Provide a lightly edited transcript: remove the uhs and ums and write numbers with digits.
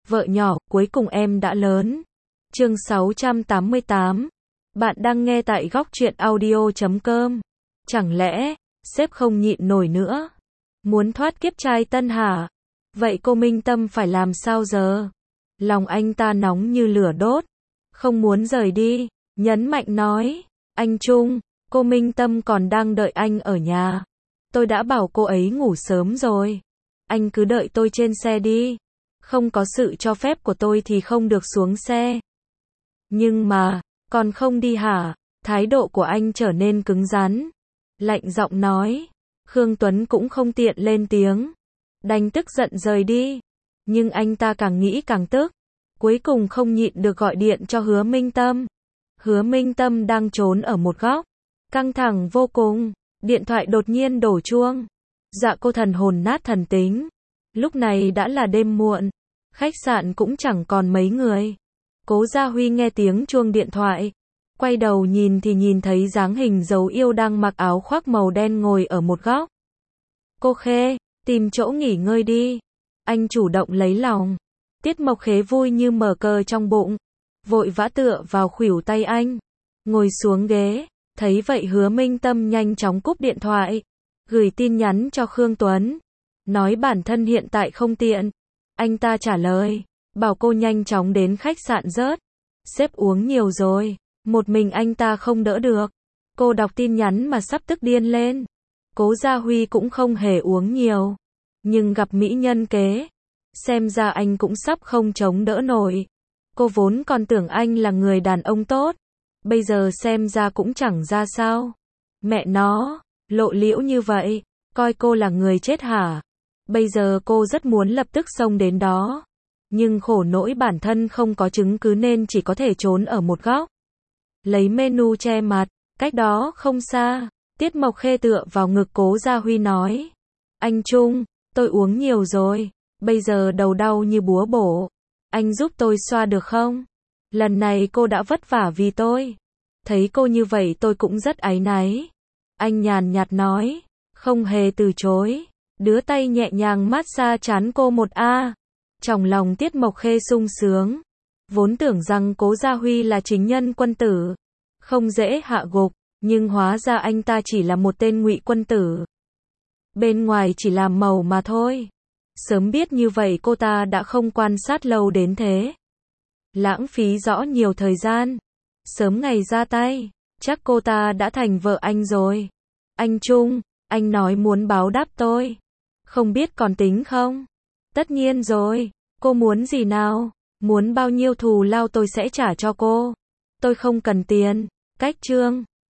Vợ nhỏ, cuối cùng em đã lớn. Chương 688. Bạn đang nghe tại góc truyện audio.com. Chẳng lẽ, sếp không nhịn nổi nữa? Muốn thoát kiếp trai tân hả? Vậy cô Minh Tâm phải làm sao giờ? Lòng anh ta nóng như lửa đốt. Không muốn rời đi, nhấn mạnh nói. Anh Trung, cô Minh Tâm còn đang đợi anh ở nhà. Tôi đã bảo cô ấy ngủ sớm rồi. Anh cứ đợi tôi trên xe đi. Không có sự cho phép của tôi thì không được xuống xe. Nhưng mà, còn không đi hả? Thái độ của anh trở nên cứng rắn. Lạnh giọng nói. Khương Tuấn cũng không tiện lên tiếng. Đành tức giận rời đi. Nhưng anh ta càng nghĩ càng tức. Cuối cùng không nhịn được gọi điện cho Hứa Minh Tâm. Hứa Minh Tâm đang trốn ở một góc. Căng thẳng vô cùng. Điện thoại đột nhiên đổ chuông. Dạ cô thần hồn nát thần tính. Lúc này đã là đêm muộn. Khách sạn cũng chẳng còn mấy người. Cố Gia Huy nghe tiếng chuông điện thoại. Quay đầu nhìn thì nhìn thấy dáng hình dấu yêu đang mặc áo khoác màu đen ngồi ở một góc. Cô Khê, tìm chỗ nghỉ ngơi đi. Anh chủ động lấy lòng. Tiết Mộc Khê vui như mở cờ trong bụng. Vội vã tựa vào khuỷu tay anh. Ngồi xuống ghế. Thấy vậy Hứa Minh Tâm nhanh chóng cúp điện thoại. Gửi tin nhắn cho Khương Tuấn. Nói bản thân hiện tại không tiện. Anh ta trả lời. Bảo cô nhanh chóng đến khách sạn rớt. Sếp uống nhiều rồi. Một mình anh ta không đỡ được. Cô đọc tin nhắn mà sắp tức điên lên. Cố Gia Huy cũng không hề uống nhiều. Nhưng gặp mỹ nhân kế. Xem ra anh cũng sắp không chống đỡ nổi. Cô vốn còn tưởng anh là người đàn ông tốt. Bây giờ xem ra cũng chẳng ra sao. Mẹ nó, lộ liễu như vậy. Coi cô là người chết hả? Bây giờ cô rất muốn lập tức xông đến đó. Nhưng khổ nỗi bản thân không có chứng cứ nên chỉ có thể trốn ở một góc. Lấy menu che mặt, cách đó không xa. Tiết Mộc Khê tựa vào ngực Cố Gia Huy nói. Anh Trung, tôi uống nhiều rồi. Bây giờ đầu đau như búa bổ. Anh giúp tôi xoa được không? Lần này cô đã vất vả vì tôi. Thấy cô như vậy tôi cũng rất áy náy. Anh nhàn nhạt nói. Không hề từ chối. Đưa tay nhẹ nhàng massage trán cô một a. Trong lòng Tiết Mộc Khê sung sướng. Vốn tưởng rằng Cố Gia Huy là chính nhân quân tử. Không dễ hạ gục. Nhưng hóa ra anh ta chỉ là một tên ngụy quân tử. Bên ngoài chỉ làm màu mà thôi. Sớm biết như vậy cô ta đã không quan sát lâu đến thế. Lãng phí rõ nhiều thời gian. Sớm ngày ra tay. Chắc cô ta đã thành vợ anh rồi. Anh Trung, anh nói muốn báo đáp tôi. Không biết còn tính không? Tất nhiên rồi. Cô muốn gì nào? Muốn bao nhiêu thù lao tôi sẽ trả cho cô. Tôi không cần tiền. Cách chương